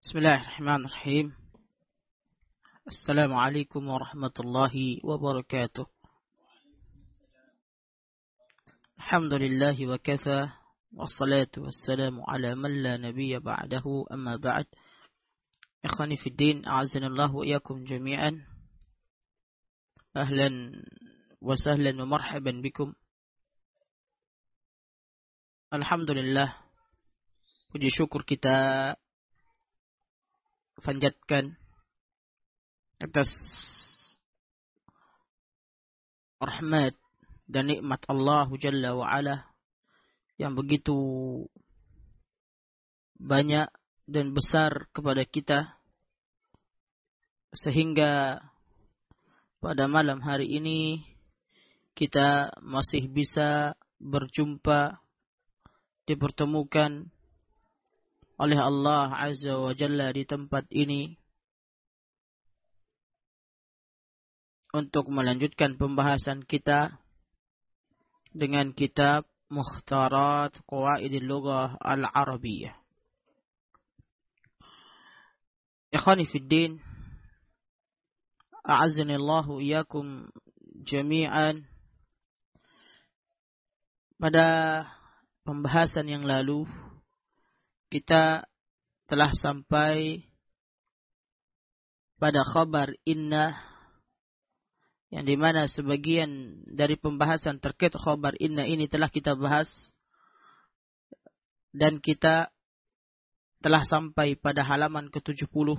Bismillahirrahmanirrahim. Assalamualaikum warahmatullahi wabarakatuh. Alhamdulillahi wa katha, wassalatu wassalamu ala man la nabiyya ba'dahu, amma ba'd. Ikhwani fid din, a'azanallahu wa iyyakum jami'an. Ahlan wa sahlan wa marhaban bikum. Alhamdulillah, puji syukur kita panjatkan atas rahmat dan nikmat Allah Jalla wa Ala yang begitu banyak dan besar kepada kita, sehingga pada malam hari ini kita masih bisa berjumpa, dipertemukan oleh Allah Azza wa Jalla di tempat ini untuk melanjutkan pembahasan kita dengan kitab Mukhtarat Qawaidil Lughah Al-Arabiyyah. Ikhwani fid din, a'azzanillahu iyyakum jami'an. Pada pembahasan yang lalu kita telah sampai pada khabar inna, yang dimana sebagian dari pembahasan terkait khabar inna ini telah kita bahas, dan kita telah sampai pada halaman ke-70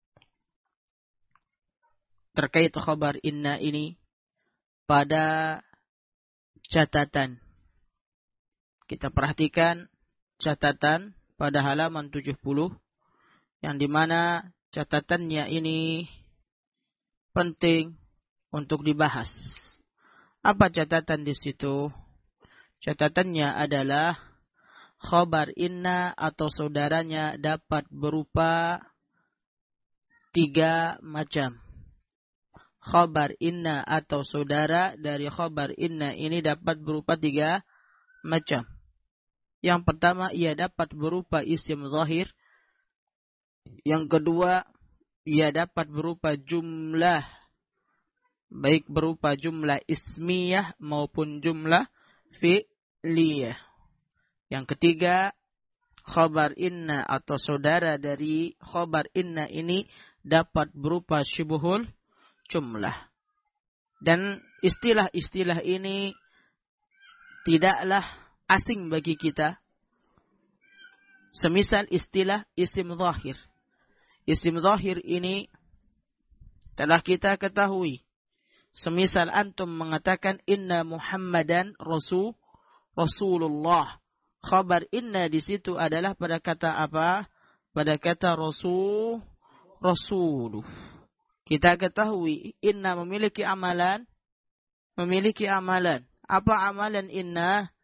terkait khabar inna ini pada catatan. Kita perhatikan catatan pada halaman 70, yang dimana catatannya ini penting untuk dibahas. Apa catatan di situ? Catatannya adalah khabar inna atau saudaranya dapat berupa 3 macam. Khabar inna atau saudara dari khabar inna ini dapat berupa 3 macam. Yang pertama, ia dapat berupa isim zahir. Yang kedua, ia dapat berupa jumlah, baik berupa jumlah ismiyah maupun jumlah fi'liyah. Yang ketiga, khabar inna atau saudara dari khabar inna ini dapat berupa syubuhul jumlah. Dan istilah-istilah ini tidaklah asing bagi kita. Semisal istilah isim zahir. Isim zahir ini telah kita ketahui. Semisal antum mengatakan inna Muhammadan Rasulullah. Khabar inna di situ adalah pada kata apa? Pada kata Rasuluh. Kita ketahui inna memiliki amalan. Apa amalan inna?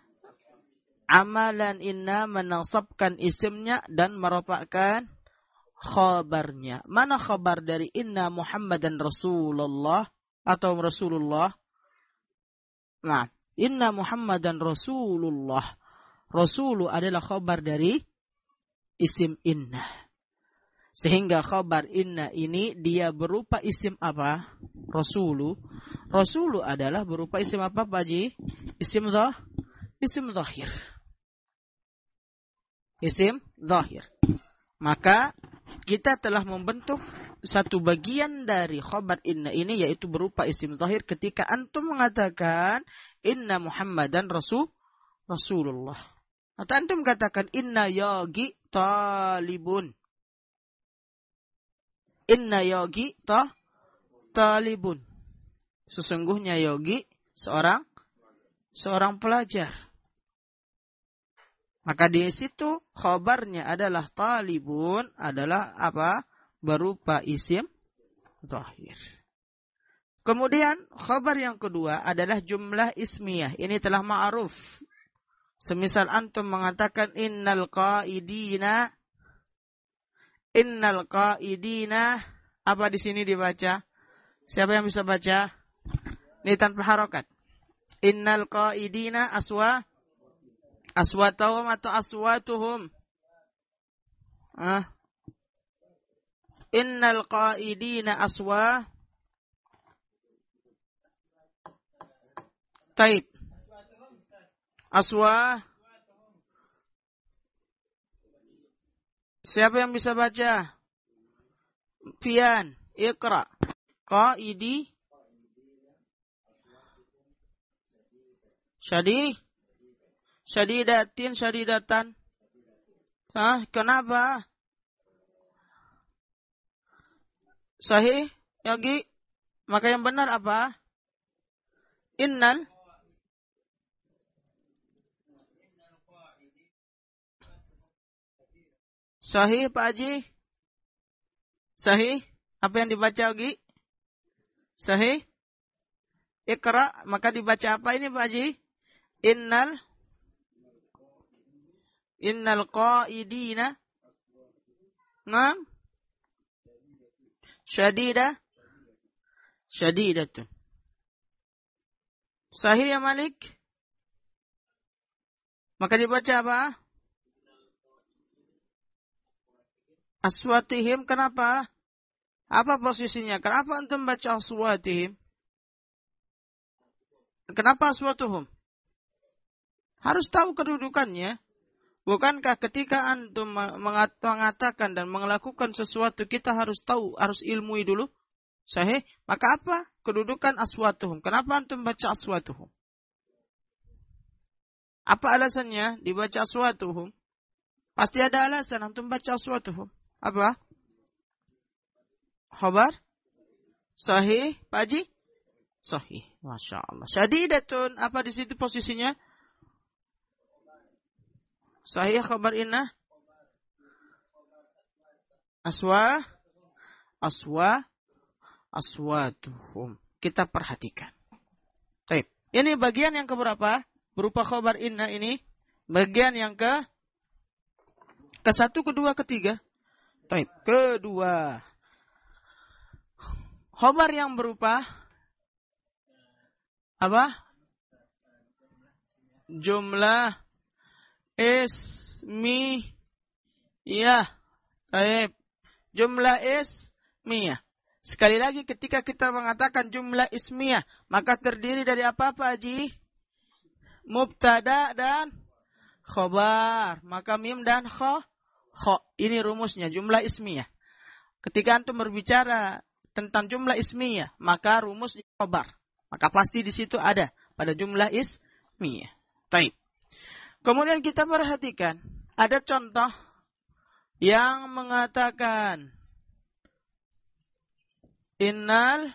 Amalan inna menasabkan isimnya dan merofakkan khabarnya. Mana khabar dari inna Muhammadan Rasulullah atau Rasulullah? Nah, inna Muhammadan Rasulullah. Rasulu adalah khabar dari isim inna. Sehingga khabar inna ini dia berupa isim apa? Rasulu. Rasulu adalah berupa isim apa, Pak Haji? Isim zahir. Isim zahir. Maka kita telah membentuk satu bagian dari khabar inna ini, yaitu berupa isim zahir ketika antum mengatakan inna Muhammadan Rasulullah. Atau antum katakan inna yogi talibun. Inna yogi talibun. Sesungguhnya yogi seorang pelajar. Maka di situ khabarnya adalah talibun, adalah apa? Berupa isim zahir. Kemudian khabar yang kedua adalah jumlah ismiyah. Ini telah ma'ruf. Semisal antum mengatakan innal qaidina. Apa di sini dibaca? Siapa yang bisa baca? Ini tanpa harokat. Innal qaidina aswatuhum atau aswatuhum. Innal qaidina aswa. Taib. Aswa. Siapa yang bisa baca? Fian, Iqra. Qaidi. Syadidatin, syadidatan. Kenapa? Sahih, Yogi. Maka yang benar apa? Innal. Sahih, Pak Haji. Sahih. Apa yang dibaca, Yogi? Sahih. Iqra. Maka dibaca apa ini, Pak Haji? Innal qaidina. Ngam. Syadidatun. Sahih ya Malik? Maka dibaca apa? Aswatihim. Kenapa? Apa posisinya? Kenapa antum baca aswatihim? Kenapa aswatuhum? Harus tahu kedudukannya. Bukankah ketika antum mengatakan dan melakukan sesuatu kita harus tahu, harus ilmui dulu? Sahih? Maka apa? Kedudukan aswatuhum. Kenapa antum baca aswatuhum? Apa alasannya dibaca aswatuhum? Pasti ada alasan antum baca aswatuhum. Apa? Khabar? Sahih, Pak Haji? Sahih. Masya Allah. Syadidatun. Apa di situ posisinya? Sahih khabar inna. Aswatuhum. Kita perhatikan. Baik. Ini bagian yang keberapa? Berupa khabar inna ini. Bagian yang ke satu, kedua, ketiga. Baik. Kedua. Khabar yang berupa apa? Jumlah ismiyah. Baik. Jumlah ismiyah. Sekali lagi ketika kita mengatakan jumlah ismiyah, maka terdiri dari apa-apa, Haji? Mubtada dan khobar. Maka mim dan kho. Ini rumusnya, jumlah ismiyah. Ketika antum berbicara tentang jumlah ismiyah, maka rumus khobar. Maka pasti di situ ada pada jumlah ismiyah. Baik. Kemudian kita perhatikan, ada contoh yang mengatakan innal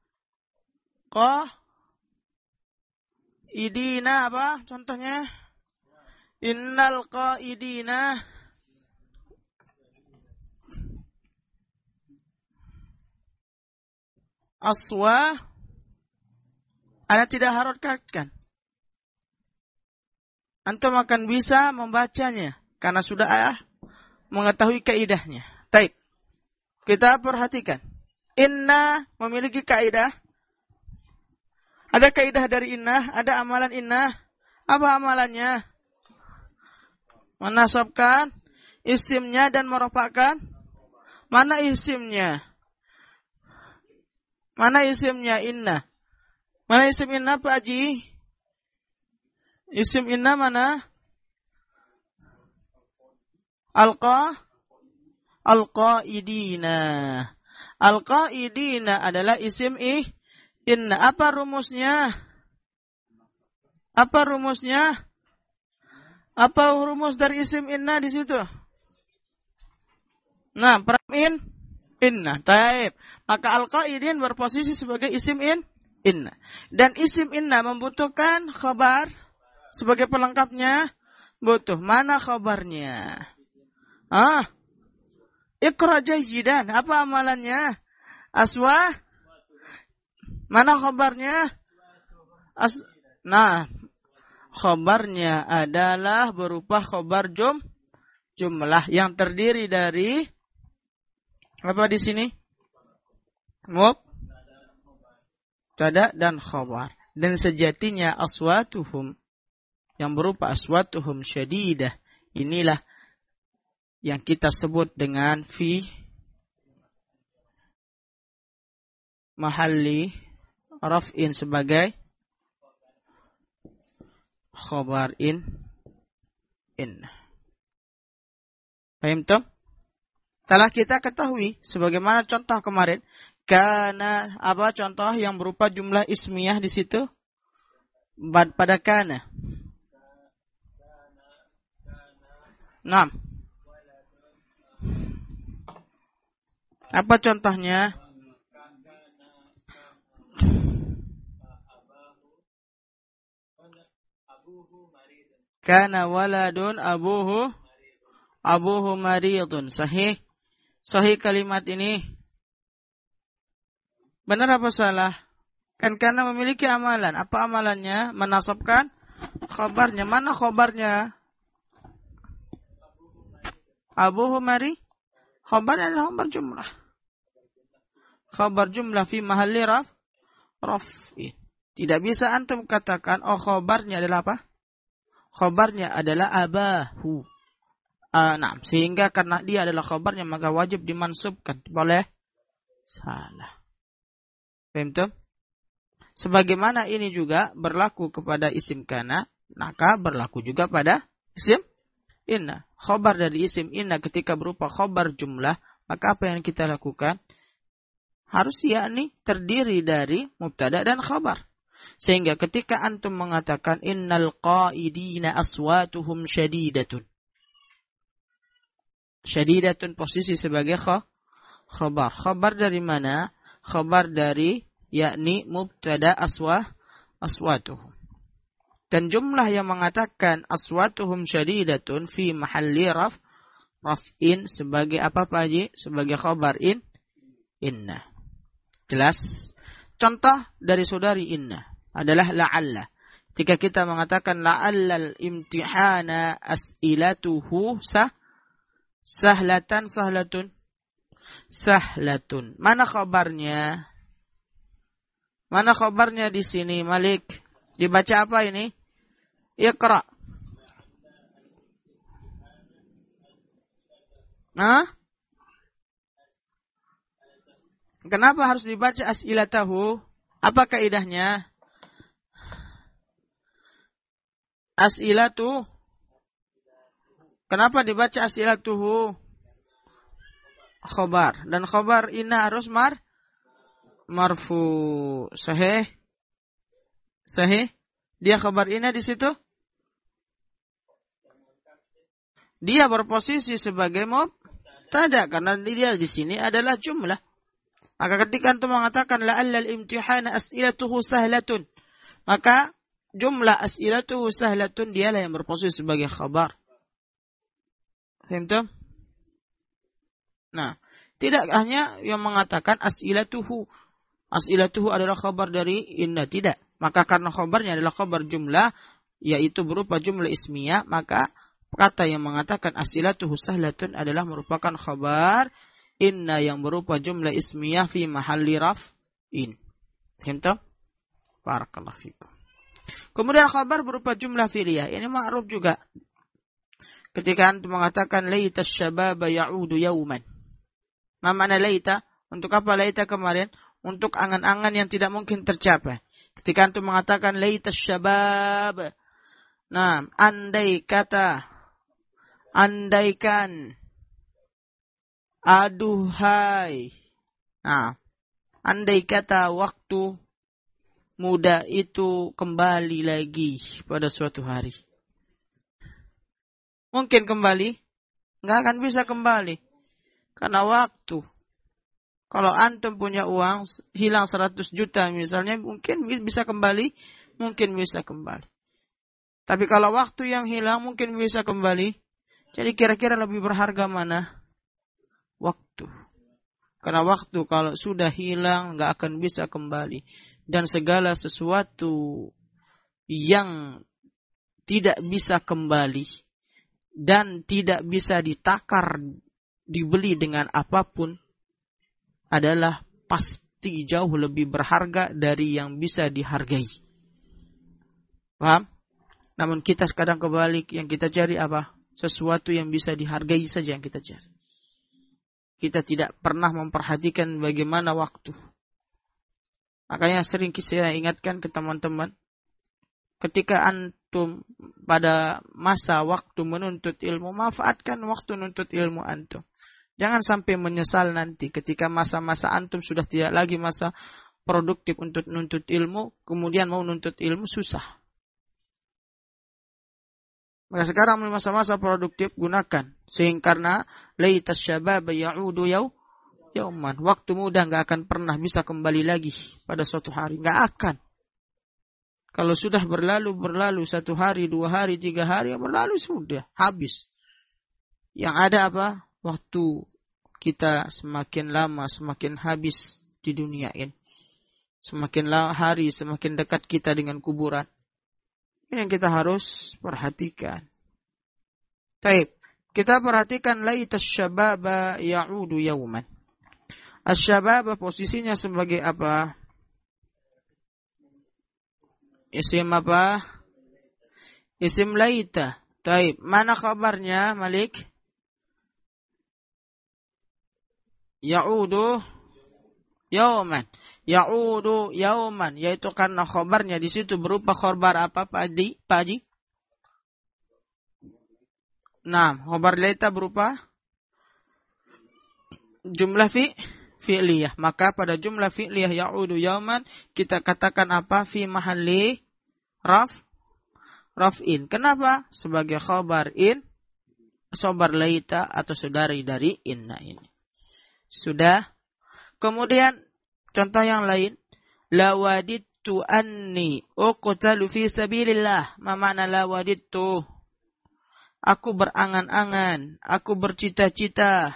qaidina apa? Contohnya innal qaidina aswa. Anda tidak harokatkan. Antum akan bisa membacanya karena sudah mengetahui kaidahnya. Baik. Kita perhatikan. Inna memiliki kaidah. Ada kaidah dari inna, ada amalan inna. Apa amalannya? Menasabkan isimnya dan merofakkan. Mana isimnya? Mana isimnya inna? Mana isim inna, Pak Haji? Isim inna mana? Al-qaidina. Al-qaidina adalah isim inna. Apa rumusnya? Apa rumusnya? Apa rumus dari isim inna di situ? Nah, peram inna. Taib. Maka al-qaidin berposisi sebagai isim inna. Dan isim inna membutuhkan khabar sebagai pelengkapnya. Butuh. Mana khabarnya? Iqra jahidan. Apa amalannya? Aswa. Mana khabarnya? Nah, khabarnya adalah berupa khabar jumlah yang terdiri dari apa di sini? Mubtada dan khabar. Dan sejatinya aswatuhum yang berupa aswatuhum syadidah, inilah yang kita sebut dengan mahalli raf'in sebagai khabar inna. Paham toh? Telah kita ketahui sebagaimana contoh kemarin, kana apa contoh yang berupa jumlah ismiyah di situ pada kana. Nah, apa contohnya? Kana waladun abuhu maridun. Sahih kalimat ini. Benar apa salah? Kan karena memiliki amalan. Apa amalannya? Menasabkan khabarnya. Mana khabarnya? Abuhu mari. Khabarnya adalah khabar jumlah. Khabar jumlah fi mahalli raf'i. Tidak bisa antum katakan, oh khabarnya adalah apa? Khabarnya adalah abahu. Nah, sehingga karena dia adalah khabarnya maka wajib dimansubkan. Boleh? Salah. Paham tuh? Sebagaimana ini juga berlaku kepada isim kana, maka berlaku juga pada isim inna. Khabar dari isim inna ketika berupa khabar jumlah, maka apa yang kita lakukan? Harus yakni terdiri dari mubtada dan khabar. Sehingga ketika antum mengatakan innal qaidina aswatuhum syadidatun. Syadidatun posisi sebagai khabar. Khabar dari mana? Khabar dari yakni mubtada aswatuhum. Dan jumlah yang mengatakan aswatuhum syadidatun fi mahalli raf'in sebagai apa Pak Haji? Sebagai khabar inna. Jelas? Contoh dari saudari inna adalah la'alla. Jika kita mengatakan la'allal imtihana as'ilatuhu sahlatun. Mana khabarnya? Mana khabarnya di sini, Malik? Dibaca apa ini? Iqra. Nah? Kenapa harus dibaca as'ilatahu? Apa kaidahnya? As'ilatu. Kenapa dibaca as'ilatuhu? Khobar. Dan khobar inna harus marfu. Sahih? Dia khobar inna di situ? Dia berposisi sebagai mubtada karena dia di sini adalah jumlah. Maka ketika antum mengatakan la'allal imtihana as'ilatuhu sahlatun, maka jumlah as'ilatuhu sahlatun dialah yang berposisi sebagai khabar. Faham? Nah, tidak hanya yang mengatakan as'ilatuhu adalah khabar dari inna, tidak. Maka karena khabarnya adalah khabar jumlah, yaitu berupa jumlah ismiyah, maka kata yang mengatakan as'ilatuhu sahlatun adalah merupakan khabar inna yang berupa jumlah ismiyah fi mahalli raf'in. Faham? Barakallahu fikum. Kemudian khabar berupa jumlah fi'liyah. Ini ma'ruf juga. Ketika antum mengatakan laita syababa ya'udu yauman. Apa makna laita? Untuk apa laita kemarin? Untuk angan-angan yang tidak mungkin tercapai. Ketika antum mengatakan laita syabab. Nah, andaikan. Aduhai. Nah, andai kata waktu muda itu kembali lagi pada suatu hari. Mungkin kembali? Nggak akan bisa kembali. Karena waktu. Kalau antum punya uang, hilang 100 juta misalnya, mungkin bisa kembali, mungkin bisa kembali. Tapi kalau waktu yang hilang, mungkin bisa kembali. Jadi kira-kira lebih berharga mana? Waktu. Karena waktu kalau sudah hilang nggak akan bisa kembali. Dan segala sesuatu yang tidak bisa kembali dan tidak bisa ditakar, dibeli dengan apapun adalah pasti jauh lebih berharga dari yang bisa dihargai. Paham? Namun kita kadang kebalik, yang kita cari apa? Sesuatu yang bisa dihargai saja yang kita cari. Kita tidak pernah memperhatikan bagaimana waktu. Makanya sering saya ingatkan ke teman-teman, ketika antum pada masa waktu menuntut ilmu, manfaatkan waktu menuntut ilmu antum. Jangan sampai menyesal nanti ketika masa-masa antum sudah tidak lagi masa produktif untuk menuntut ilmu, kemudian mau menuntut ilmu susah. Maka sekarang masa-masa produktif gunakan. Sehingga karena laitas syabab ya'udu yauman. Waktu muda enggak akan pernah bisa kembali lagi pada suatu hari. Enggak akan. Kalau sudah berlalu 1 hari, 2 hari, 3 hari, berlalu sudah. Habis. Yang ada apa? Waktu kita semakin lama, semakin habis di dunia ini. Semakin hari, semakin dekat kita dengan kuburan. Ini yang kita harus perhatikan. Taib. Kita perhatikan laitas syababa ya'udu yauman. Asy-syababa posisinya sebagai apa? Isim apa? Isim laita. Taib. Mana khabarnya, Malik? Ya'udu yauman. Ya'udu yauman. Yaitu karena khabarnya di situ berupa khabar apa, Pak Haji? Nah, khabar laita berupa jumlah fi'liyah. Maka pada jumlah fi'liyah ya'udu yauman kita katakan apa? Fi mahalli raf'in. Kenapa? Sebagai khabar laita atau saudari dari inna ini. Sudah. Kemudian contoh yang lain, lawadittu anni uqtalu fi sabilillah. Ma makna lawadittu? Aku berangan-angan, aku bercita-cita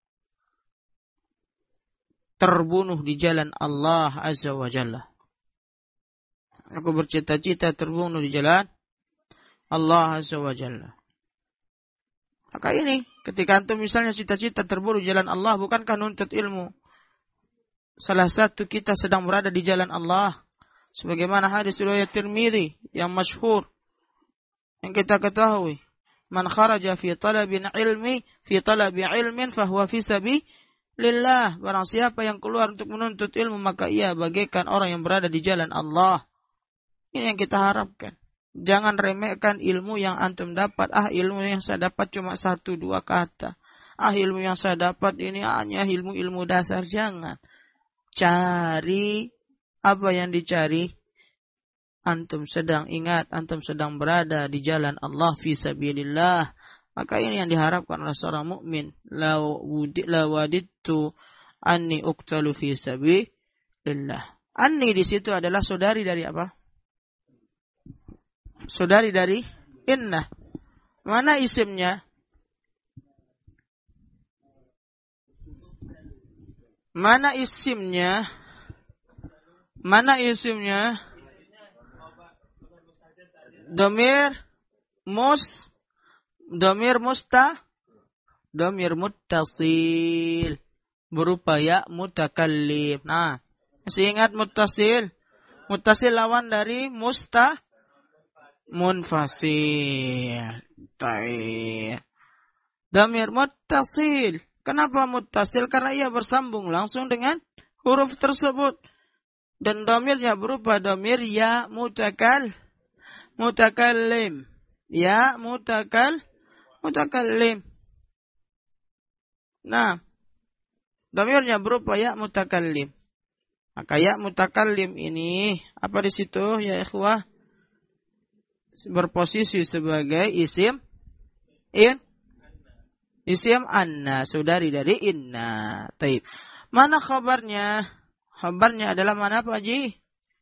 terbunuh di jalan Allah Azza wa Jalla. Aku bercita-cita terbunuh di jalan Allah Azza wa Jalla. Maka ini, ketika antum misalnya cita-cita terbunuh di jalan Allah, bukankah nuntut ilmu? Salah satu kita sedang berada di jalan Allah. Sebagaimana hadis riwayat Tirmidzi yang masyhur, yang kita ketahui. Man kharaja fi talabi ilmin fahuwa fi sabilillah. Barang siapa yang keluar untuk menuntut ilmu, maka ia bagaikan orang yang berada di jalan Allah. Ini yang kita harapkan. Jangan remehkan ilmu yang antum dapat. Ilmu yang saya dapat cuma 1-2 kata. Ilmu yang saya dapat ini hanya ilmu dasar. Jangan. Cari apa yang dicari. Antum sedang berada di jalan Allah fi sabilillah. Maka ini yang diharapkan oleh seorang mukmin. La wadittu anni uqtalu fi sabilillah. Anni di situ adalah saudari dari apa? Saudari dari inna. Mana isimnya? Mana isimnya? Domir muttasil berupa ya mutakallim. Nah, masih ingat muttasil? Muttasil lawan dari munfasil. Taib. Damir muttasil. Kenapa muttasil? Karena ia bersambung langsung dengan huruf tersebut. Dan damirnya berupa damir ya mutakallim. Ya mutakallim. Nah, damirnya berupa ya mutakallim. Maka ya mutakallim ini apa di situ ya ikhwah? Berposisi sebagai isim anna, saudari dari inna. Taib. Mana khabarnya? Khabarnya adalah mana Pak Haji?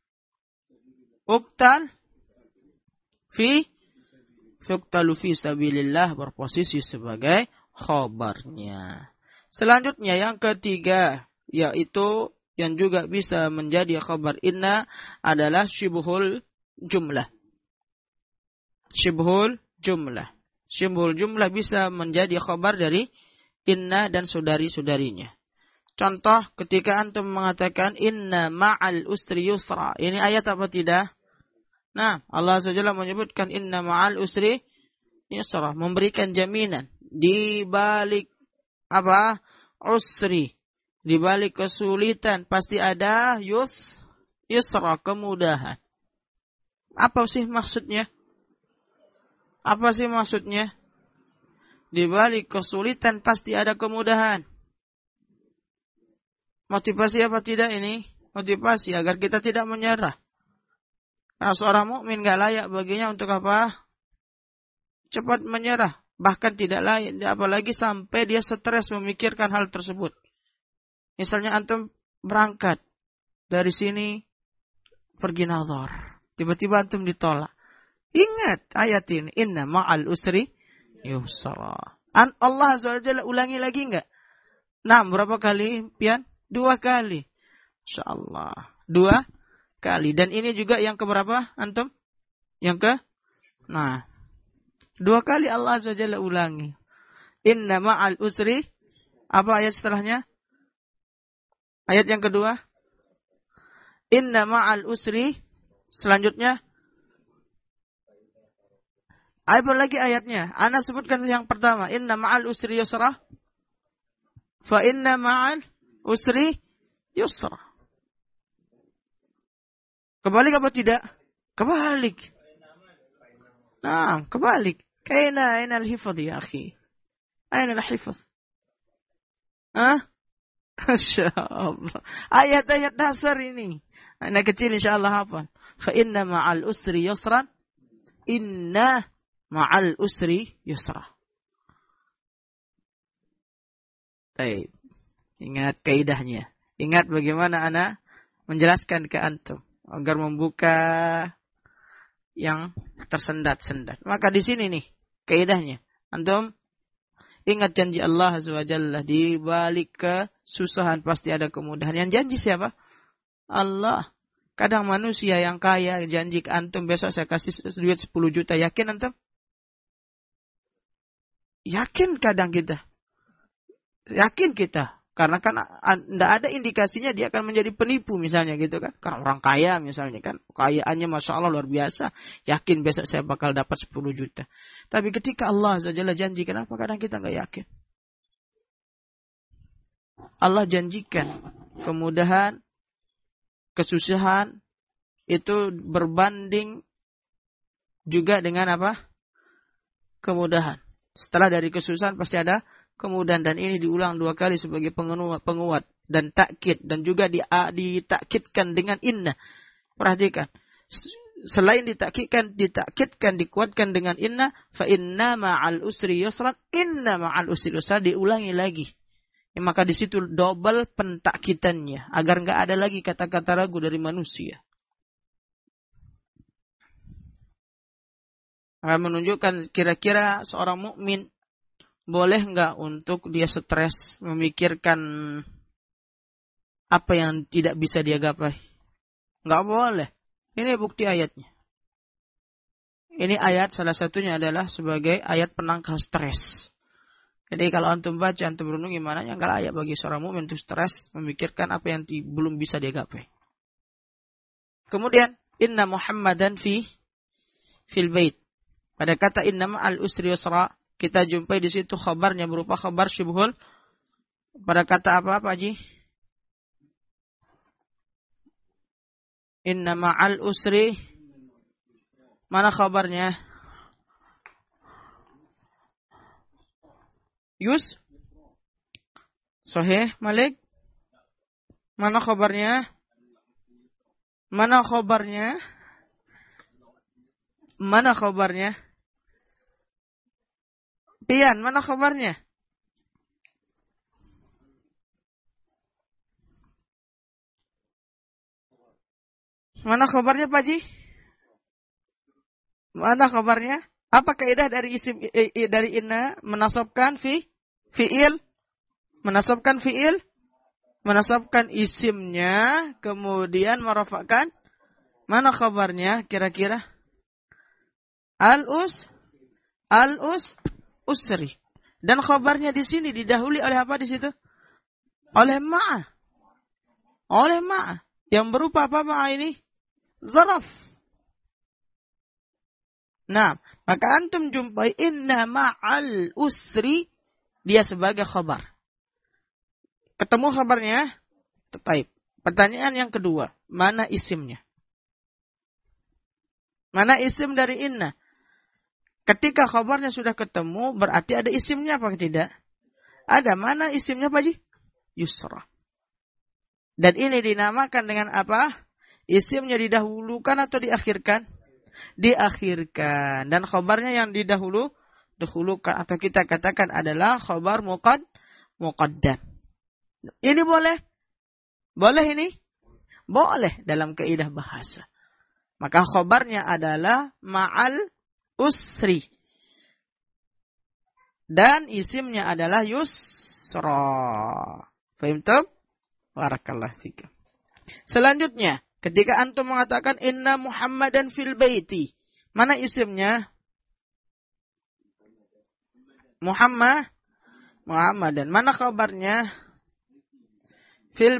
Uqtalu fi sabilillah, berposisi sebagai khabarnya. Selanjutnya yang ketiga, yaitu yang juga bisa menjadi khabar inna adalah syibhul jumlah. Syibhul jumlah bisa menjadi khabar dari inna dan saudari-saudarinya. Contoh ketika antum mengatakan inna ma'al usri yusra. Ini ayat apa tidak? Nah, Allah SWT menyebutkan inna ma'al usri yusra, memberikan jaminan di balik usri, di balik kesulitan pasti ada yusra, kemudahan. Apa sih maksudnya? Apa sih maksudnya? Di balik kesulitan pasti ada kemudahan. Motivasi apa tidak ini? Motivasi agar kita tidak menyerah. Karena seorang mukmin gak layak baginya untuk apa? Cepat menyerah. Bahkan tidak layak, apalagi sampai dia stres memikirkan hal tersebut. Misalnya antum berangkat dari sini pergi nazar. Tiba-tiba antum ditolak. Ingat ayat ini. Inna ma'al usri yusra. Allah Azza wa Jalla ulangi lagi enggak? Nah, berapa kali, Pian? 2 kali. Insyaallah. 2 kali. Dan ini juga yang keberapa, antum? Yang 2 kali Allah Azza wa Jalla ulangi. Inna ma'al usri. Apa ayat setelahnya? Ayat yang kedua. Inna ma'al usri. Selanjutnya. Apa lagi ayatnya? Ana sebutkan yang pertama. Inna ma'al usri yusra. Fa inna ma'al usri yusra. Kebalik apa tidak? Kebalik. Nah, kebalik. Aina al-hifadh ya akhi? Aina al-hifadh? Masyaallah. Ayat-ayat dasar ini. Anak kecil insyaallah hafal. Fa inna ma'al usri yusran. Inna ma'al usri yusra. Baik. Ingat kaidahnya. Ingat bagaimana ana menjelaskan ke antum agar membuka yang tersendat-sendat. Maka di sini nih kaidahnya. Antum ingat janji Allah Azza wa Jalla, di balik kesusahan pasti ada kemudahan. Yang janji siapa? Allah. Kadang manusia yang kaya janji ke antum besok saya kasih duit 10 juta. Yakin antum? Yakin kadang kita. Yakin kita. Karena kan tidak ada indikasinya dia akan menjadi penipu misalnya gitu kan. Karena orang kaya misalnya kan. Kayaannya Masya Allah luar biasa. Yakin besok saya bakal dapat 10 juta. Tapi ketika Allah Azza wa Jalla janji, kenapa kadang kita nggak yakin? Allah janjikan kemudahan, kesusahan itu berbanding juga dengan apa? Kemudahan. Setelah dari kesusahan pasti ada kemudahan, dan ini diulang 2 kali sebagai penguat dan takkid, dan juga ditakkidkan dengan inna. Perhatikan. Selain ditakkidkan, dikuatkan dengan inna, fa inna ma'al usri yusran, inna ma'al usri yusran, diulangi lagi. Maka di situ double pentakkidannya agar enggak ada lagi kata-kata ragu dari manusia. Menunjukkan kira-kira seorang mukmin boleh enggak untuk dia stres memikirkan apa yang tidak bisa dia gapai? Enggak boleh. Ini bukti ayatnya. Ini ayat salah satunya adalah sebagai ayat penangkal stres. Jadi kalau antum baca, antum renung gimana, yang enggak layak bagi seorang mukmin untuk stres memikirkan apa yang belum bisa dia gapai. Kemudian inna Muhammadan fil bait. Pada kata inna ma'al usri yusra, kita jumpai di situ khabarnya berupa khabar syubhul. Pada kata apa Pak Haji? Inna ma'al usri. Mana khabarnya? Sahih Malik? Mana khabarnya? Mana khabarnya? Mana khabarnya? Pian, mana khabarnya? Mana khabarnya Pak Ji? Mana khabarnya? Apa kaidah dari isim dari inna menasabkan fiil? Menasabkan fiil? Menasabkan isimnya kemudian merafa'kan. Mana khabarnya kira-kira? Usri. Dan khabarnya di sini didahului oleh apa di situ? Oleh ma'ah. Oleh ma'ah. Yang berupa apa ma'ah ini? Zaraf. Nah, maka antum jumpai inna ma'al usri, dia sebagai khabar. Ketemu khabarnya? Taib. Pertanyaan yang kedua, mana isimnya? Mana isim dari inna? Ketika khabarnya sudah ketemu, berarti ada isimnya apa tidak? Ada. Mana isimnya Pak Haji? Yusra. Dan ini dinamakan dengan apa? Isimnya didahulukan atau diakhirkan? Diakhirkan. Dan khabarnya yang didahulukan atau kita katakan adalah khabar muqaddam. Ini boleh? Boleh ini? Boleh dalam kaidah bahasa. Maka khabarnya adalah ma'al usri. Dan isimnya adalah yusra. Fahimtum? Barakallahu fikum. Selanjutnya, ketika antum mengatakan inna Muhammadan fil baiti, mana isimnya? Muhammadan. Mana khabarnya? Fil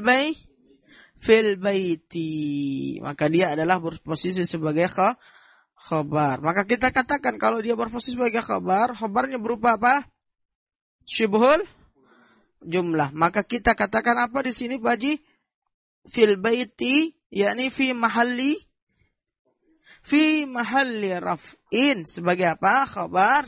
baiti. Maka dia adalah berposisi sebagai khabar. Maka kita katakan kalau dia berposisi sebagai khabarnya berupa apa? Syibhul jumlah. Maka kita katakan apa di sini Pak Haji? Fil baiti, yakni fi mahalli raf'in. Sebagai apa? Khabar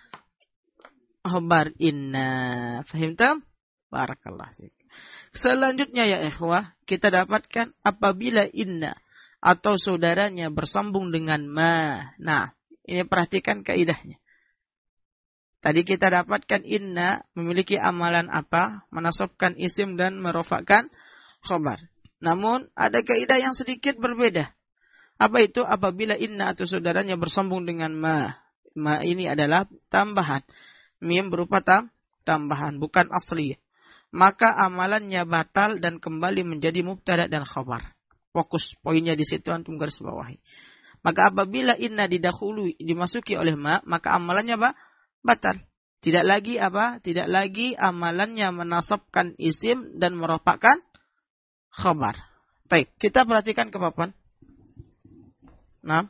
inna. Fahimtum? Barakallah. Selanjutnya ya ikhwah, kita dapatkan apabila inna atau saudaranya bersambung dengan ma. Nah, ini perhatikan kaidahnya. Tadi kita dapatkan inna memiliki amalan apa? Menasabkan isim dan merofakkan khabar. Namun ada kaidah yang sedikit berbeda. Apa itu? Apabila inna atau saudaranya bersambung dengan ma. Ma ini adalah tambahan. Mim berupa tambahan, bukan asli. Maka amalannya batal dan kembali menjadi mubtada dan khabar. Fokus poinnya di situ, antum garis bawahi. Maka apabila inna didahului dimasuki oleh ma, maka amalannya batal. Tidak lagi apa? Tidak lagi amalannya menasabkan isim dan merofakkan khabar. Baik, kita perhatikan ke papan. Nah.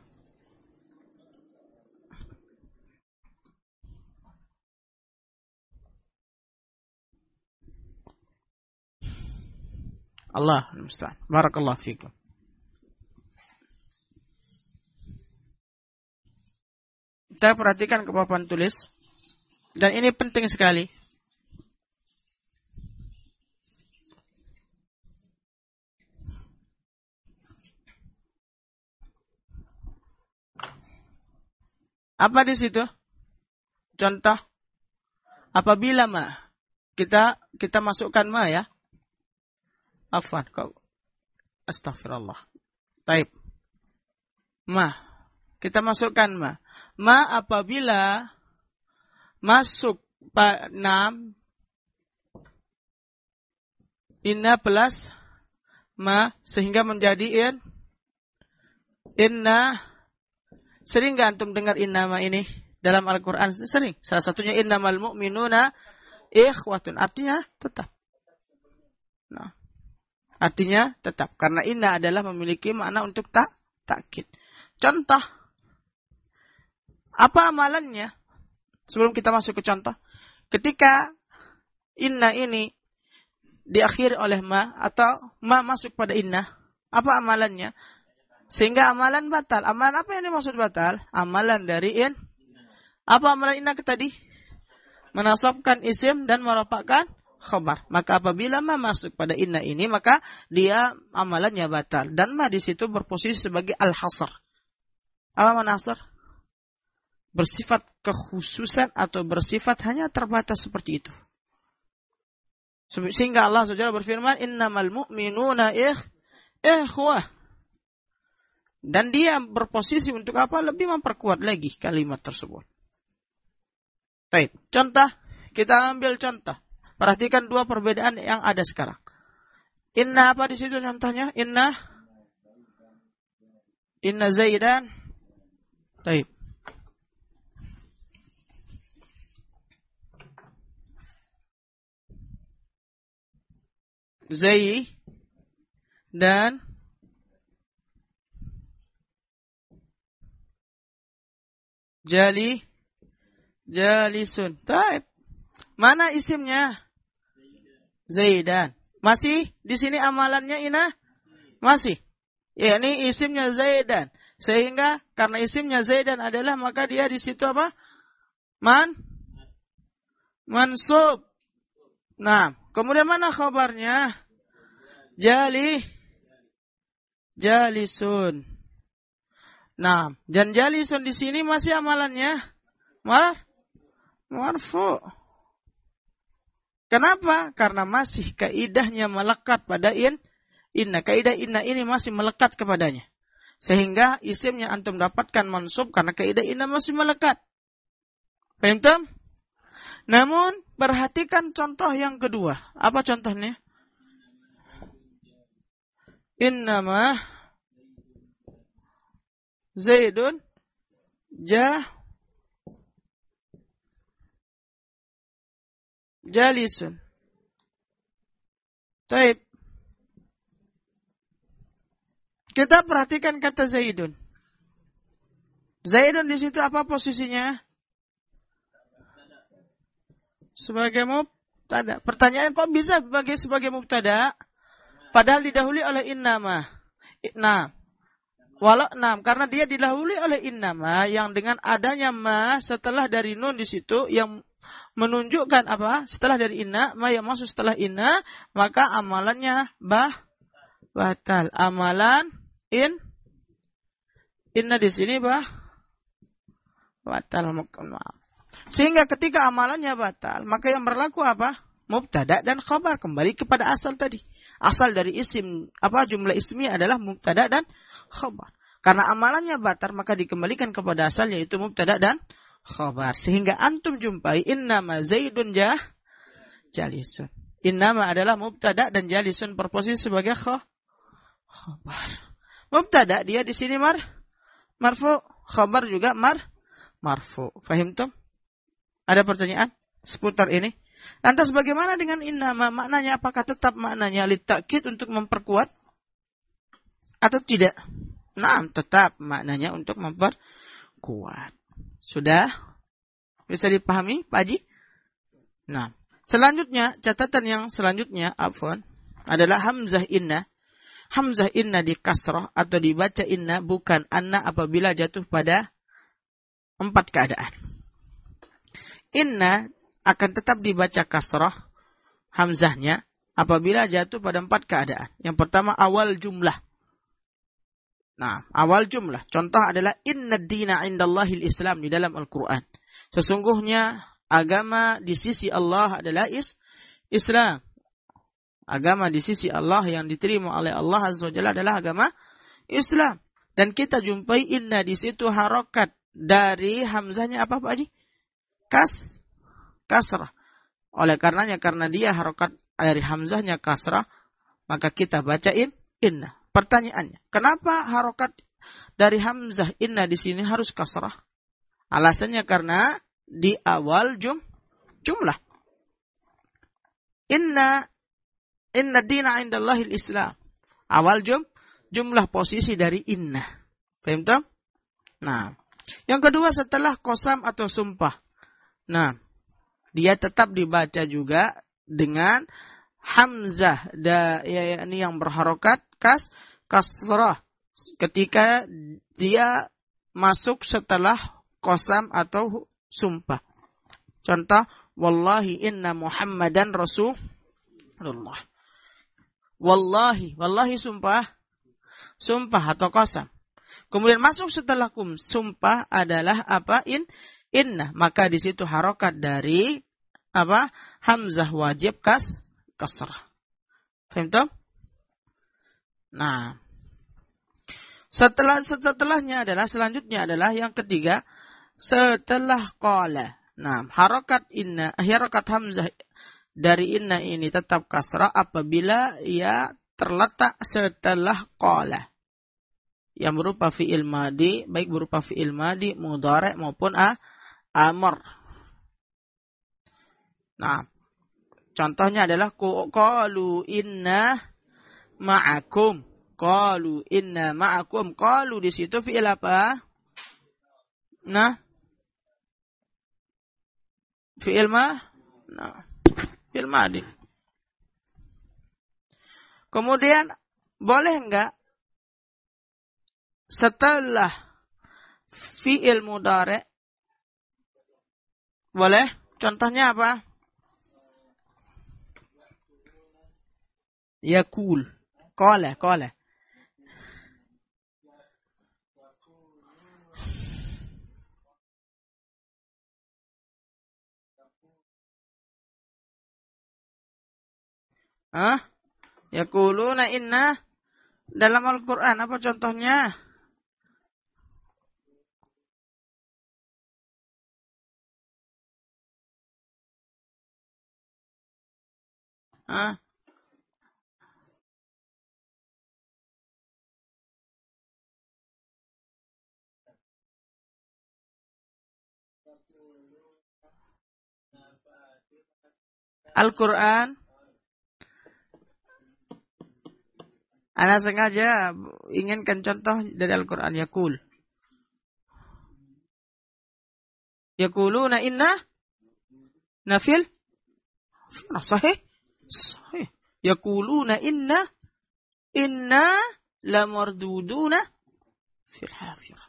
Allah musta'an. Barakallahu fikum. Kita perhatikan ke papan tulis. Dan ini penting sekali. Apa di situ? Contoh. Apabila ma. Kita masukkan ma ya. Afwan, kau. Astaghfirullah. Taib. Ma. Kita masukkan ma. Ma apabila masuk nam inna plus ma sehingga menjadi inna. Sering gak antum dengar inna ma ini dalam Al-Quran? Sering. Salah satunya innamal mu'minuna ikhwatun. Artinya tetap. Nah. Artinya tetap. Karena inna adalah memiliki makna untuk takkid. Contoh. Apa amalannya? Sebelum kita masuk ke contoh. Ketika inna ini diakhiri oleh ma atau ma masuk pada inna. Apa amalannya? Sehingga amalan batal. Amalan apa yang dimaksud batal? Amalan dari Apa amalan inna tadi? Menasabkan isim dan merofakkan khabar. Maka apabila ma masuk pada inna ini, maka dia amalannya batal. Dan ma di situ berposisi sebagai al-hasr. Apa menasar? Bersifat kekhususan atau bersifat hanya terbatas seperti itu. Sehingga Allah SWT berfirman, innamal mu'minuna ikhwah. Dan dia berposisi untuk apa? Lebih memperkuat lagi kalimat tersebut. Baik, contoh. Kita ambil contoh. Perhatikan dua perbedaan yang ada sekarang. Inna apa di situ contohnya? Inna Zaidan. Baik. Dan jalisun. Baik. Mana isimnya? Zaidan. Masih di sini amalannya inna? Masih. Ini isimnya Zaidan. Sehingga karena isimnya Zaidan adalah, maka dia di situ apa? Mansub. Nah, kemudian mana khabarnya? Jalisun. Nah, dan jalisun di sini masih amalannya marfu. Kenapa? Karena masih kaidahnya melekat pada inna. Kaidah inna ini masih melekat kepadanya. Sehingga isimnya antum dapatkan mansub karena kaidah inna masih melekat. Paham tak? Namun, perhatikan contoh yang kedua. Apa contohnya? Innama Zaidun jalisun. Taib. Kita perhatikan kata Zaidun. Zaidun di situ apa posisinya? Sebagai mubtada. Pertanyaan, kok bisa sebagai mubtada? Padahal didahului oleh innama. Nah, karena dia didahului oleh innama yang dengan adanya ma setelah dari nun di situ yang menunjukkan apa? Setelah dari inna, ma yang masuk setelah inna, maka amalannya batal. Amalan inna di sini batal. Sehingga ketika amalannya batal, maka yang berlaku apa? Mubtada dan khabar, kembali kepada asal tadi. Asal dari isim jumlah ismi adalah mubtada dan khabar. Karena amalannya batal, maka dikembalikan kepada asal, yaitu mubtada dan khabar. Sehingga antum jumpai innama Zaidun jalisun. Innama adalah mubtada dan jalisun berposisi sebagai khabar. Mubtada dia di sini marfu, khabar juga marfu. Fahim tuh? Ada pertanyaan seputar ini? Lantas bagaimana dengan innama? Maknanya apakah tetap maknanya litakid untuk memperkuat atau tidak? Nah, tetap maknanya untuk memperkuat. Sudah? Bisa dipahami, Pak Haji? Nah, selanjutnya, catatan yang selanjutnya, adalah hamzah inna. Hamzah inna di kasrah atau dibaca inna, bukan anna apabila jatuh pada 4 keadaan. Inna akan tetap dibaca kasrah hamzahnya apabila jatuh pada 4 keadaan. Yang pertama, awal jumlah. Nah, awal jumlah. Contoh adalah inna dina indallahil Islam di dalam Al-Quran. Sesungguhnya agama di sisi Allah adalah Islam. Agama di sisi Allah yang diterima oleh Allah Azza wa Jalla adalah agama Islam. Dan kita jumpai inna di situ harokat dari hamzahnya apa Pak Haji? Kasrah. Oleh karenanya, karena dia harokat dari hamzahnya kasrah, maka kita bacain inna. Pertanyaannya, kenapa harokat dari hamzah inna di sini harus kasrah? Alasannya karena di awal jumlah. Inna dina indallahil Islam. Awal jumlah posisi dari inna. Paham tak? Nah, yang kedua setelah qasam atau sumpah. Nah, dia tetap dibaca juga dengan hamzah ini yang berharokat kasrah ketika dia masuk setelah qasam atau sumpah. Contoh, wallahi inna Muhammadan Rasulullah. Wallahi sumpah atau qasam. Kemudian masuk setelah sumpah adalah apa? Inna. Maka di situ harokat dari apa? Hamzah wajib kasrah. Faham tak? Nah, setelahnya adalah selanjutnya adalah yang ketiga setelah qala. Nah, harokat hamzah dari inna ini tetap kasrah apabila ia terletak setelah qala. Yang berupa fi'il madi, baik berupa fi'il madi, mudhari' maupun amr. Nah, contohnya adalah qalu inna ma'akum. Qalu inna ma'akum. Qalu di situ fi'il apa? Nah, fi'il madi. Kemudian boleh enggak setelah fi'il mudhari'. Boleh? Contohnya apa? Yakul. Qala. Yaquluna inna dalam Al-Quran apa contohnya? Al-Quran. Ana sengaja inginkan contoh dari Al-Quran. Yaquluna inna nafil sahih. Yaquluna inna lamarduduna fil hafirah.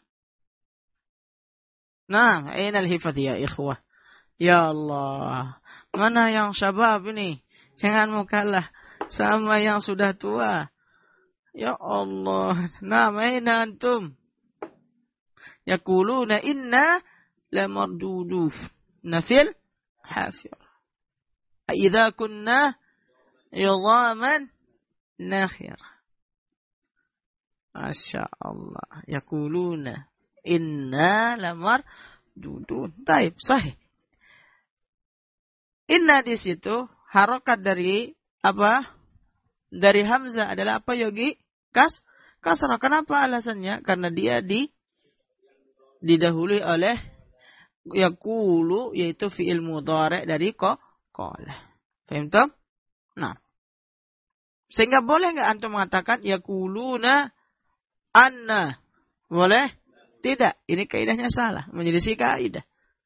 Nah, aina al-hifadh ya ikhwah? Ya Allah, mana yang syabab ini? Jangan mukalah sama yang sudah tua. Ya Allah, nah aina antum? Yaquluna inna lamarduduna fil hafirah. Idza kunna idhaman nakhirah. Masya Allah. Yaquluna inna lamardudun. Taib, sahih. Inna di situ harokat dari apa? Dari hamzah adalah apa Yogi? Kasrah. Kenapa alasannya? Karena dia didahului oleh yaqulu, yaitu fi'il mudhari' dari qala. Paham tak? Nah. Sehingga boleh enggak antum mengatakan yaquluna anna? Boleh? Tidak. Ini kaidahnya salah. Menyelisih kaidah.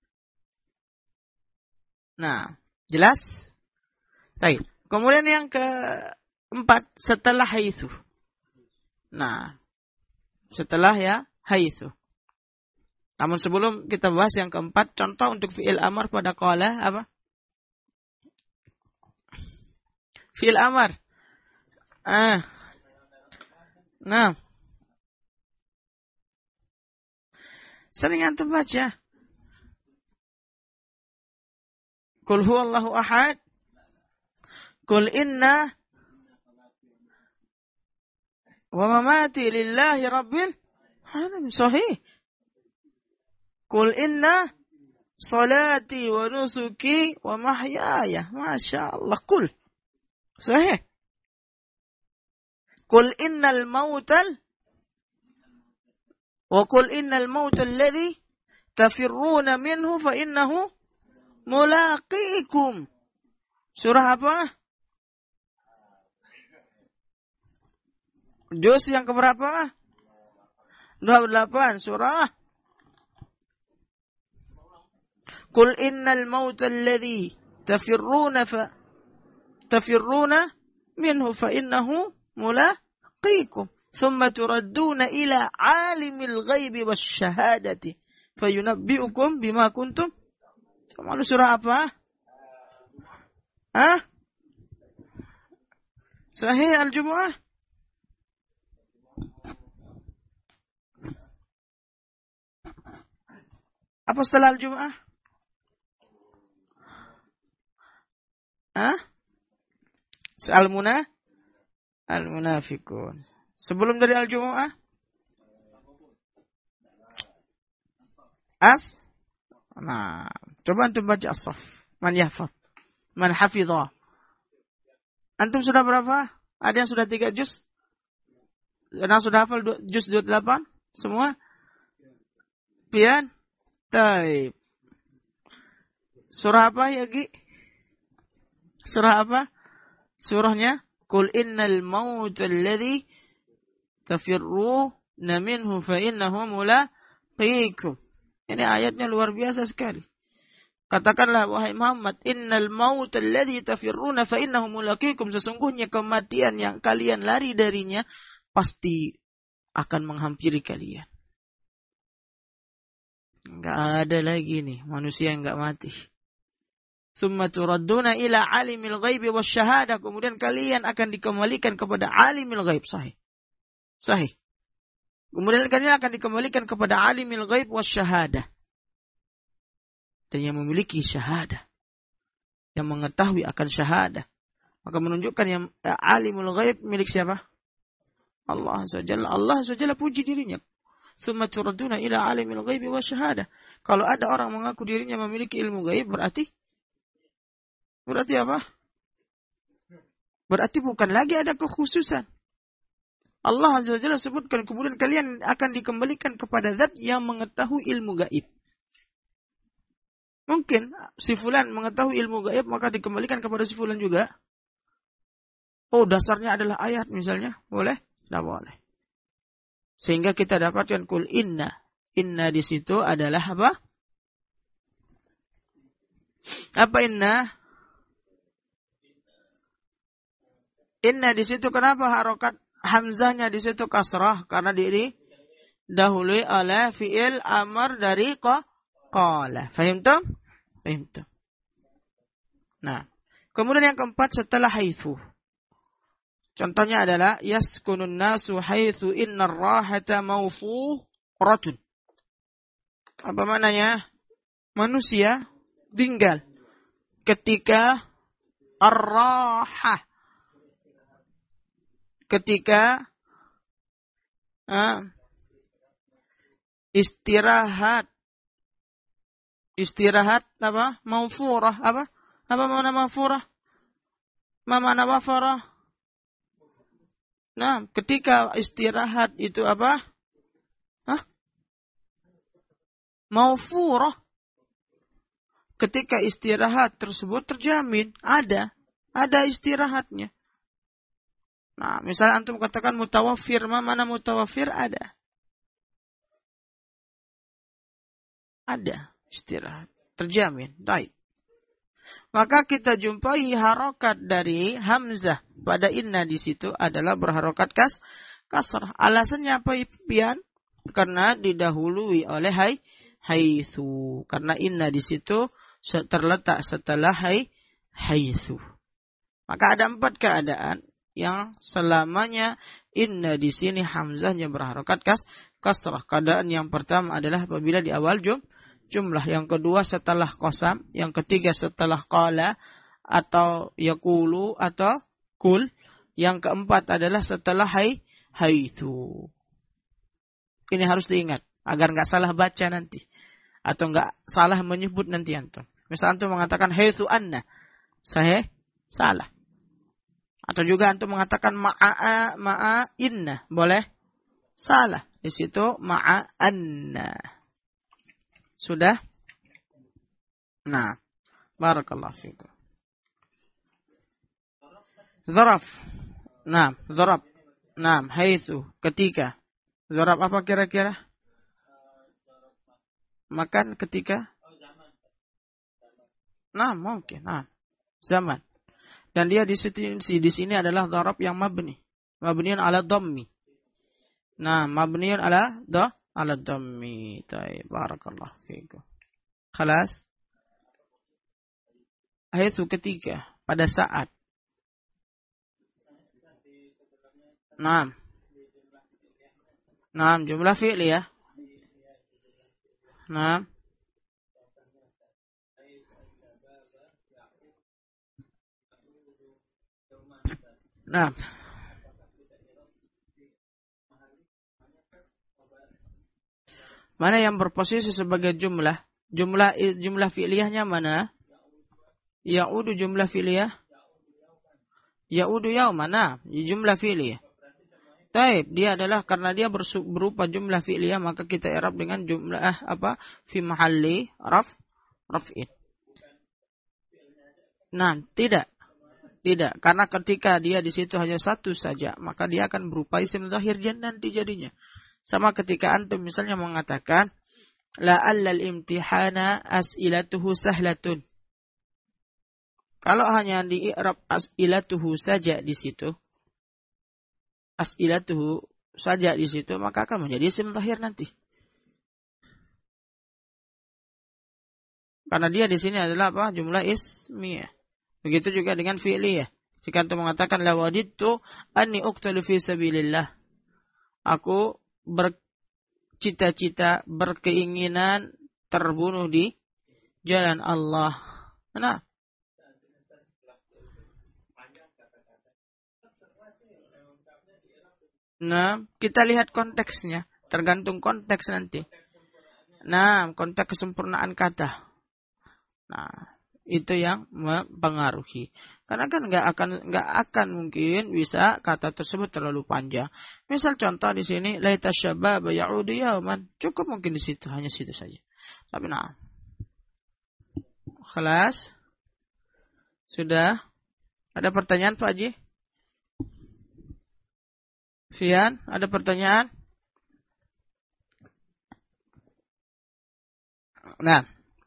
Nah, jelas? Baik. Kemudian yang keempat, setelah haitsu. Nah, setelah ya haitsu. Namun sebelum kita bahas yang keempat, contoh untuk fi'il amar pada qala apa? Fi'il amar. Nah. Sering antum baca. Qul huwallahu ahad. Qul inna wa mamati lillahi rabbil alamin. Sahih. Qul inna salati wa nusuki wa mahyaya. Masya Allah. Qul. Sahih. Qul innal mautal wa qul innal mautal alladhi tafirruna minhu fa innahu mulaqikum. Surah apa? Juz yang keberapa? 28 surah. Qul innal mautal alladhi tafirruna minhu fa innahu mulaqikum. Thumma turadduna ila alimil ghaibi wasyahadati fayunabbi'ukum bima kuntum. Kamu surah apa? Sahih Al-Jumu'ah. Apa setelah Al-Jumu'ah? Al-Munafiqun. Sebelum dari Al-Jumu'ah? Nah, coba antum baca As-Saff. Man yahfaz. Man hafidha. Antum sudah berapa? Ada yang sudah 3 juz? Ada yang sudah hafal juz 28? Semua? Pian? Taib. Surah apa ya, Gi? Surah apa? Surahnya Qul innal mautal ladzi tafirruna minhu fa innahu mulaqikum. Ini ayatnya luar biasa sekali. Katakanlah wahai Muhammad, innal mautal ladzi tafirruna fa innahu mulaqikum. Sesungguhnya kematian yang kalian lari darinya pasti akan menghampiri kalian. Enggak ada lagi nih manusia yang enggak mati. Tsumma turadduna ila alimil ghaibi wasyahadah. Kemudian kalian akan dikembalikan kepada alimil ghaib. Sahih. Sahih. Kemudian kalian akan dikembalikan kepada alimil ghaib wasyahadah. Dan yang memiliki syahadah. Yang mengetahui akan syahadah. Maka menunjukkan yang alimul ghaib milik siapa? Allah SWT. Allah SWT puji dirinya. Tsumma turadduna ila alimil ghaibi wasyahadah. Kalau ada orang mengaku dirinya memiliki ilmu gaib, berarti apa? Berarti bukan lagi ada kekhususan. Allah Azza wa Jalla sebutkan kemudian kalian akan dikembalikan kepada zat yang mengetahui ilmu gaib. Mungkin si fulan mengetahui ilmu gaib maka dikembalikan kepada si fulan juga. Oh, dasarnya adalah ayat misalnya. Boleh? Tidak boleh. Sehingga kita dapatkan kul inna. Inna di situ adalah apa? Apa inna? Inna di situ kenapa harokat hamzahnya di situ kasrah? Karena didahului oleh fi'il amar dari qala. Fahimtum? Fahimtum. Nah, kemudian yang keempat setelah haitsu. Contohnya adalah yaskunun nasu haitsu innar rahata mawfuratun. Apa maknanya? Manusia tinggal ketika ar-rahah. Ketika istirahat apa? Mawfurah apa? Apa makna mawfurah? Ma makna wafara? Nah, ketika istirahat itu apa? Mawfurah. Ketika istirahat tersebut terjamin ada istirahatnya. Nah, misalnya antum katakan mutawaffir, mana mutawaffir ada istirahat, terjamin. Baik. Maka kita jumpai harokat dari hamzah pada inna di situ adalah berharokat kasrah. Alasannya apa, Pian? Karena didahului oleh haitsu. Karena inna di situ terletak setelah haitsu. Maka ada 4 keadaan yang selamanya inna di sini hamzahnya berharokat kasrah. Keadaan yang pertama adalah apabila di awal jumlah, yang kedua setelah qasam, yang ketiga setelah qala atau yaqulu atau kul, yang keempat adalah setelah haitsu. Ini harus diingat agar enggak salah baca nanti atau enggak salah menyebut nanti antum. Misal antum mengatakan haitsu anna, salah. Atau juga antum mengatakan ma'a inna, boleh? Salah. Di situ ma'a anna. Sudah? Nah, barakallahu fikum. Zaraf. Nah, zarab. Nah, haitsu, ketika. Zarab apa kira-kira? Makan ketika? Nah, mungkin. Nah, zaman. Dan dia di sini adalah dharab yang mabni. Mabniun ala dhammi. Nah, mabniun ala dhammi. Baik, barakallahu fiikum. Khalas. Haitsu ketika, pada saat. Naam. Naam, jumlah fi'li ya. Naam. Nah, mana yang berposisi sebagai jumlah? Jumlah fi'liyahnya mana? Ya'udu jumlah fi'liyah? Ya'udu yauma. Nah, jumlah fi'liyah. Taib, dia adalah karena dia berupa jumlah fi'liyah maka kita i'rab dengan jumlah fi mahalli raf'in. Nah, tidak, karena ketika dia di situ hanya satu saja, maka dia akan berupa isim zahir nanti jadinya. Sama ketika antum misalnya mengatakan la'allal imtihana as'ilatuhu sahlatun. Kalau hanya di i'rab as'ilatuhu saja di situ, as'ilatuhu saja di situ, maka akan menjadi isim dhahir nanti. Karena dia di sini adalah apa? Jumlah ismiyah. Begitu juga dengan fi'liyah. Jika antum mengatakan la wadidtu anni uqtalu fi sabilillah. Aku bercita-cita, berkeinginan terbunuh di jalan Allah. Nah, kita lihat konteksnya. Tergantung konteks nanti. Nah, konteks kesempurnaan kata. Nah, itu yang mempengaruhi. Karena kan nggak akan mungkin bisa kata tersebut terlalu panjang. Misal contoh di sini laita syabab ya'udu yauman. Cukup mungkin di situ, hanya situ saja. Tapi nah. Kelas sudah ada pertanyaan Pak Haji? Fian, ada pertanyaan? Nah.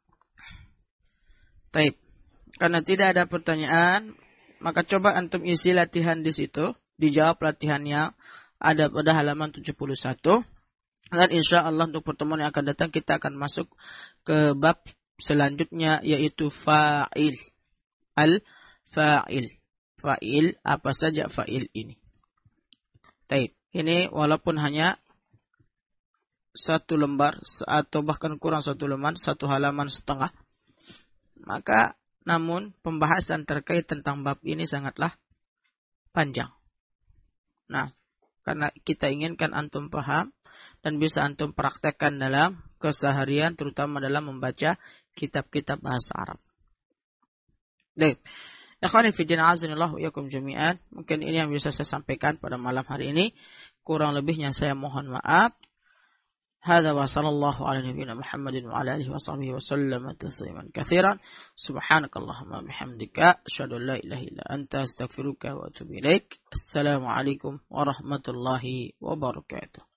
Baik. Karena tidak ada pertanyaan, maka coba antum isi latihan di situ, dijawab latihannya ada pada halaman 71. Dan insya Allah untuk pertemuan yang akan datang kita akan masuk ke bab selanjutnya yaitu fa'il. Al-fa'il. Fa'il, apa saja fa'il ini. Baik. Ini walaupun hanya satu lembar atau bahkan kurang satu lembar, satu halaman setengah. Maka namun pembahasan terkait tentang bab ini sangatlah panjang. Nah, karena kita inginkan antum paham dan bisa antum praktekkan dalam keseharian, terutama dalam membaca kitab-kitab bahasa Arab. Baik. Ikhwani fi din azanillah wa yakum jami'an. Mungkin ini yang bisa saya sampaikan pada malam hari ini. Kurang lebihnya saya mohon maaf. هذا وصلى الله على نبينا محمد وعلى آله وصحبه وسلم تسليما كثيرا سبحانك اللهم وبحمدك أشهد أن لا إله إلا أنت أستغفرك وأتوب إليك السلام عليكم ورحمة الله وبركاته